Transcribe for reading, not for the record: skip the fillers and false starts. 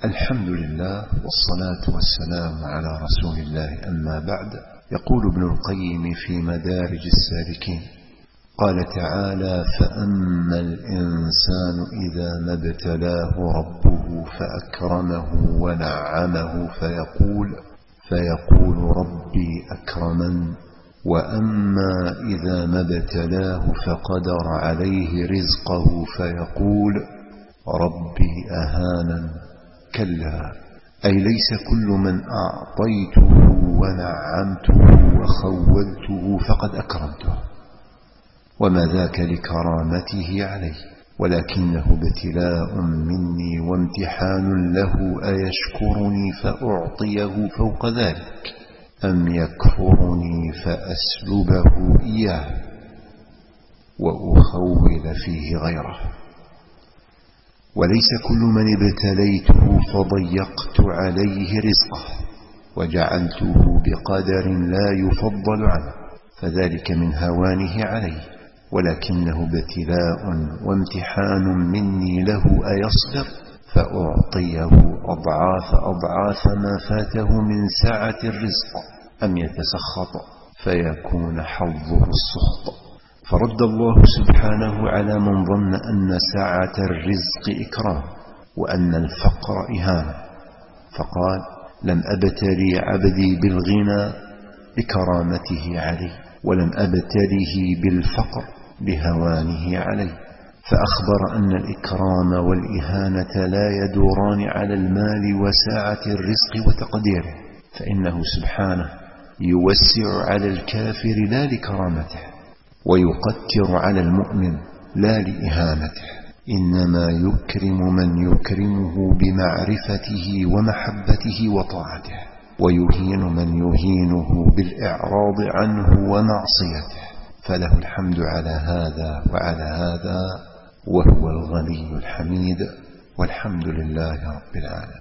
الحمد لله والصلاة والسلام على رسول الله، أما بعد. يقول ابن القيم في مدارج السالكين: قال تعالى: فأما الإنسان إذا ما ابتلاه ربه فأكرمه ونعمه فيقول ربي أكرمن، وأما إذا ما ابتلاه فقدر عليه رزقه فيقول ربي أهانن. كلا، أي ليس كل من أعطيته ونعمته وخولته فقد أكرمته، وما ذاك لكرامته عليه، ولكنه ابتلاء مني وامتحان له، أيشكرني فأعطيه فوق ذلك أم يكفرني فأسلبه إياه وأخول فيه غيره. وليس كل من ابتليته فضيقت عليه رزقه وجعلته بقدر لا يفضل عنه فذلك من هوانه عليه، ولكنه ابتلاء وامتحان مني له، أيصبر فأعطيه أضعاف ما فاته من سعة الرزق أم يتسخط فيكون حظه السخط. فرد الله سبحانه على من ظن أن سعة الرزق إكرام وأن الفقر إهانة، فقال: لم أبتلي عبدي بالغنى لكرامته عليه، ولم أبتله بالفقر لهوانه عليه. فأخبر أن الإكرام والإهانة لا يدوران على المال وساعة الرزق وتقديره، فإنه سبحانه يوسع على الكافر لا لكرامته، ويقتر على المؤمن لا لإهانته، إنما يكرم من يكرمه بمعرفته ومحبته وطاعته، ويهين من يهينه بالإعراض عنه ومعصيته. فله الحمد على هذا وعلى هذا، وهو الغني الحميد، والحمد لله رب العالمين.